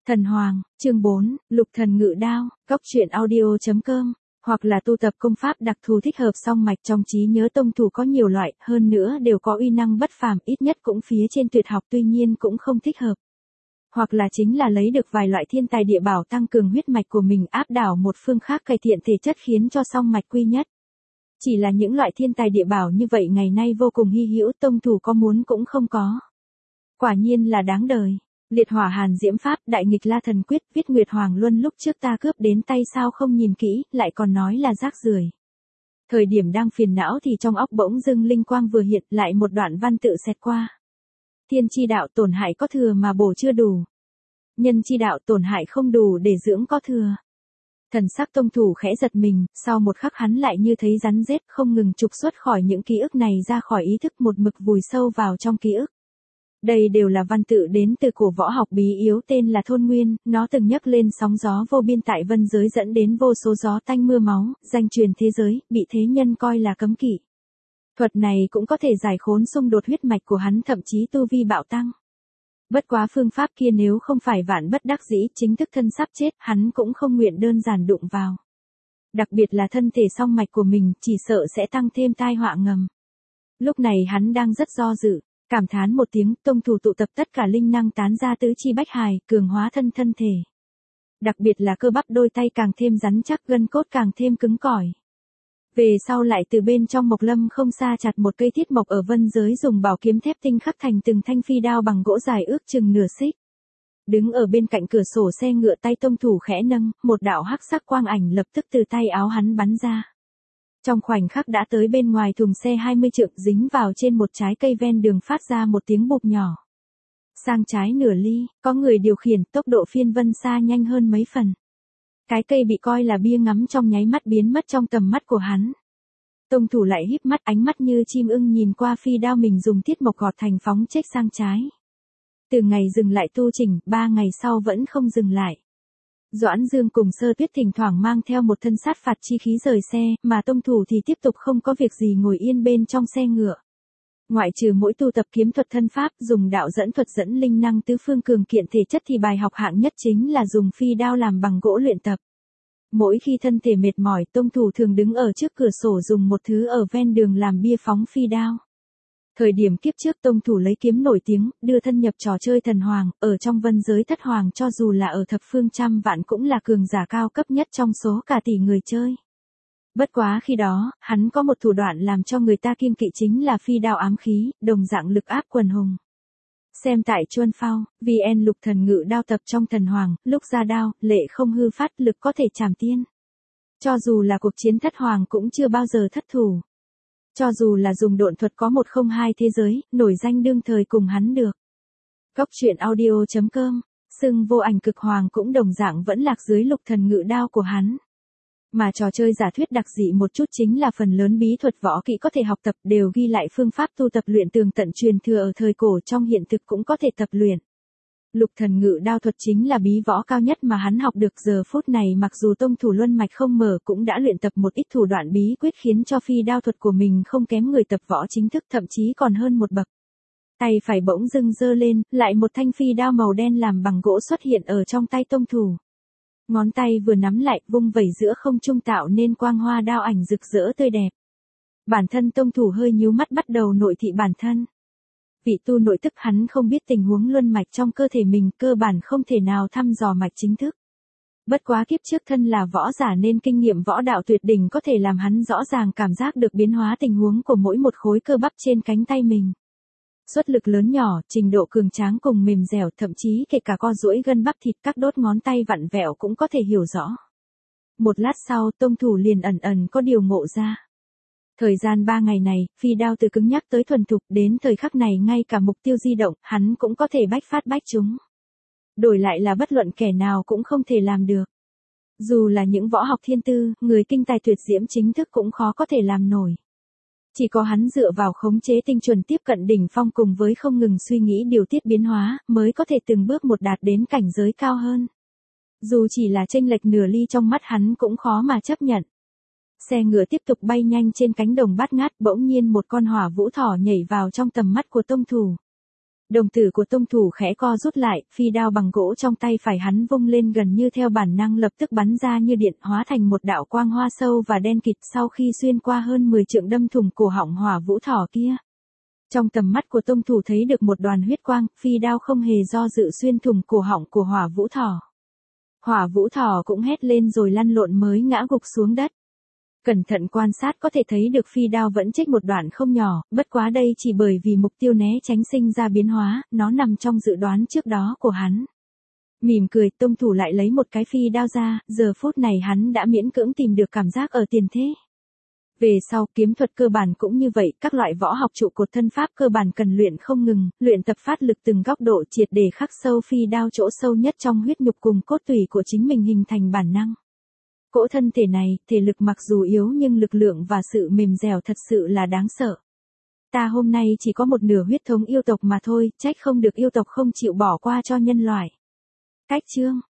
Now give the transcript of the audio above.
Thần Hoàng, chương 4, Lục Thần Ngự Đao, Cốc truyện audio.com, hoặc là tu tập công pháp đặc thù thích hợp song mạch. Trong trí nhớ tông thủ có nhiều loại, hơn nữa đều có uy năng bất phàm, ít nhất cũng phía trên tuyệt học, tuy nhiên cũng không thích hợp. Hoặc là chính là lấy được vài loại thiên tài địa bảo tăng cường huyết mạch của mình, áp đảo một phương khác cải thiện thể chất khiến cho song mạch quy nhất. Chỉ là những loại thiên tài địa bảo như vậy ngày nay vô cùng hy hữu, tông thủ có muốn cũng không có. Quả nhiên là đáng đời. Liệt hỏa hàn diễm pháp, đại nghịch la thần quyết, viết Nguyệt Hoàng Luân lúc trước ta cướp đến tay sao không nhìn kỹ, lại còn nói là rác rưởi. Thời điểm đang phiền não thì trong óc bỗng dưng linh quang vừa hiện, lại một đoạn văn tự xẹt qua. Thiên chi đạo tổn hại có thừa mà bổ chưa đủ. Nhân chi đạo tổn hại không đủ để dưỡng có thừa. Thần sắc tông thủ khẽ giật mình, sau một khắc hắn lại như thấy rắn rết không ngừng trục xuất khỏi những ký ức này ra khỏi ý thức, một mực vùi sâu vào trong ký ức. Đây đều là văn tự đến từ cổ võ học bí yếu tên là Thôn Nguyên, nó từng nhấc lên sóng gió vô biên tại vân giới dẫn đến vô số gió tanh mưa máu, danh truyền thế giới, bị thế nhân coi là cấm kỵ. Thuật này cũng có thể giải khốn xung đột huyết mạch của hắn, thậm chí tu vi bạo tăng. Bất quá phương pháp kia nếu không phải vạn bất đắc dĩ, chính thức thân sắp chết, hắn cũng không nguyện đơn giản đụng vào. Đặc biệt là thân thể song mạch của mình, chỉ sợ sẽ tăng thêm tai họa ngầm. Lúc này hắn đang rất do dự. Cảm thán một tiếng, tông thủ tụ tập tất cả linh năng tán ra tứ chi bách hài, cường hóa thân thể. Đặc biệt là cơ bắp đôi tay càng thêm rắn chắc, gân cốt càng thêm cứng cỏi. Về sau lại từ bên trong mộc lâm không xa chặt một cây thiết mộc ở vân giới, dùng bảo kiếm thép tinh khắc thành từng thanh phi đao bằng gỗ dài ước chừng nửa xích. Đứng ở bên cạnh cửa sổ xe ngựa, tay tông thủ khẽ nâng, một đạo hắc sắc quang ảnh lập tức từ tay áo hắn bắn ra. Trong khoảnh khắc đã tới bên ngoài thùng xe 20 trượng, dính vào trên một trái cây ven đường, phát ra một tiếng bụp nhỏ. Sang trái nửa ly, có người điều khiển, tốc độ phiên vân xa nhanh hơn mấy phần. Cái cây bị coi là bia ngắm trong nháy mắt biến mất trong tầm mắt của hắn. Tông thủ lại híp mắt, ánh mắt như chim ưng nhìn qua phi đao mình dùng thiết mộc gọt thành, phóng chếch sang trái. Từ ngày dừng lại tu chỉnh, 3 ngày sau vẫn không dừng lại. Doãn Dương cùng Sơ Tuyết thỉnh thoảng mang theo một thân sát phạt chi khí rời xe, mà tông thủ thì tiếp tục không có việc gì ngồi yên bên trong xe ngựa. Ngoại trừ mỗi tu tập kiếm thuật thân pháp, dùng đạo dẫn thuật dẫn linh năng tứ phương cường kiện thể chất, thì bài học hạng nhất chính là dùng phi đao làm bằng gỗ luyện tập. Mỗi khi thân thể mệt mỏi, tông thủ thường đứng ở trước cửa sổ dùng một thứ ở ven đường làm bia phóng phi đao. Thời điểm kiếp trước tông thủ lấy kiếm nổi tiếng, đưa thân nhập trò chơi thần hoàng, ở trong vân giới thất hoàng cho dù là ở thập phương trăm vạn cũng là cường giả cao cấp nhất trong số cả tỷ người chơi. Bất quá khi đó, hắn có một thủ đoạn làm cho người ta kiêng kỵ, chính là phi đao ám khí, đồng dạng lực áp quần hùng. Xem tại Chuân Phao, VN Lục Thần Ngự Đao tập trong thần hoàng, lúc ra đao, lệ không hư phát, lực có thể trảm tiên. Cho dù là cuộc chiến thất hoàng cũng chưa bao giờ thất thủ. Cho dù là dùng độn thuật có 102 thế giới, nổi danh đương thời cùng hắn được. Cốc truyện audio.com, xưng vô ảnh cực hoàng cũng đồng dạng vẫn lạc dưới Lục Thần Ngự Đao của hắn. Mà trò chơi giả thuyết đặc dị một chút chính là phần lớn bí thuật võ kỹ có thể học tập đều ghi lại phương pháp tu tập luyện tường tận truyền thừa ở thời cổ, trong hiện thực cũng có thể tập luyện. Lục Thần Ngự Đao thuật chính là bí võ cao nhất mà hắn học được. Giờ phút này mặc dù tông thủ luân mạch không mở, cũng đã luyện tập một ít thủ đoạn bí quyết khiến cho phi đao thuật của mình không kém người tập võ chính thức, thậm chí còn hơn một bậc. Tay phải bỗng dưng giơ lên, lại một thanh phi đao màu đen làm bằng gỗ xuất hiện ở trong tay tông thủ. Ngón tay vừa nắm lại, vung vẩy giữa không trung tạo nên quang hoa đao ảnh rực rỡ tươi đẹp. Bản thân tông thủ hơi nhíu mắt, bắt đầu nội thị bản thân. Vị tu nội tức, hắn không biết tình huống luân mạch trong cơ thể mình, cơ bản không thể nào thăm dò mạch chính thức. Bất quá kiếp trước thân là võ giả nên kinh nghiệm võ đạo tuyệt đỉnh có thể làm hắn rõ ràng cảm giác được biến hóa tình huống của mỗi một khối cơ bắp trên cánh tay mình. Xuất lực lớn nhỏ, trình độ cường tráng cùng mềm dẻo, thậm chí kể cả co duỗi gân bắp thịt, các đốt ngón tay vặn vẹo cũng có thể hiểu rõ. Một lát sau, tông thủ liền ẩn ẩn có điều ngộ ra. Thời gian 3 ngày này, phi đao từ cứng nhắc tới thuần thục, đến thời khắc này ngay cả mục tiêu di động, hắn cũng có thể bách phát bách trúng. Đổi lại là bất luận kẻ nào cũng không thể làm được. Dù là những võ học thiên tư, người kinh tài tuyệt diễm chính thức cũng khó có thể làm nổi. Chỉ có hắn dựa vào khống chế tinh chuẩn tiếp cận đỉnh phong cùng với không ngừng suy nghĩ điều tiết biến hóa, mới có thể từng bước một đạt đến cảnh giới cao hơn. Dù chỉ là chênh lệch nửa ly trong mắt hắn cũng khó mà chấp nhận. Xe ngựa tiếp tục bay nhanh trên cánh đồng bát ngát, bỗng nhiên một con hỏa vũ thỏ nhảy vào trong tầm mắt của tông thủ. Đồng tử của tông thủ khẽ co rút lại, phi đao bằng gỗ trong tay phải hắn vung lên gần như theo bản năng lập tức bắn ra như điện, hóa thành một đạo quang hoa sâu và đen kịt sau khi xuyên qua hơn 10 trượng đâm thủng cổ họng Hỏa Vũ Thỏ kia. Trong tầm mắt của tông thủ thấy được một đoàn huyết quang, phi đao không hề do dự xuyên thủng cổ họng của Hỏa Vũ Thỏ. Hỏa Vũ Thỏ cũng hét lên rồi lăn lộn mới ngã gục xuống đất. Cẩn thận quan sát có thể thấy được phi đao vẫn chếch một đoạn không nhỏ, bất quá đây chỉ bởi vì mục tiêu né tránh sinh ra biến hóa, nó nằm trong dự đoán trước đó của hắn. Mỉm cười, tông thủ lại lấy một cái phi đao ra, giờ phút này hắn đã miễn cưỡng tìm được cảm giác ở tiền thế. Về sau, kiếm thuật cơ bản cũng như vậy, các loại võ học trụ cột thân pháp cơ bản cần luyện không ngừng, luyện tập phát lực từng góc độ triệt để khắc sâu phi đao chỗ sâu nhất trong huyết nhục cùng cốt tủy của chính mình hình thành bản năng. Cỗ thân thể này, thể lực mặc dù yếu nhưng lực lượng và sự mềm dẻo thật sự là đáng sợ. Ta hôm nay chỉ có một nửa huyết thống yêu tộc mà thôi, trách không được yêu tộc không chịu bỏ qua cho nhân loại. Cách chương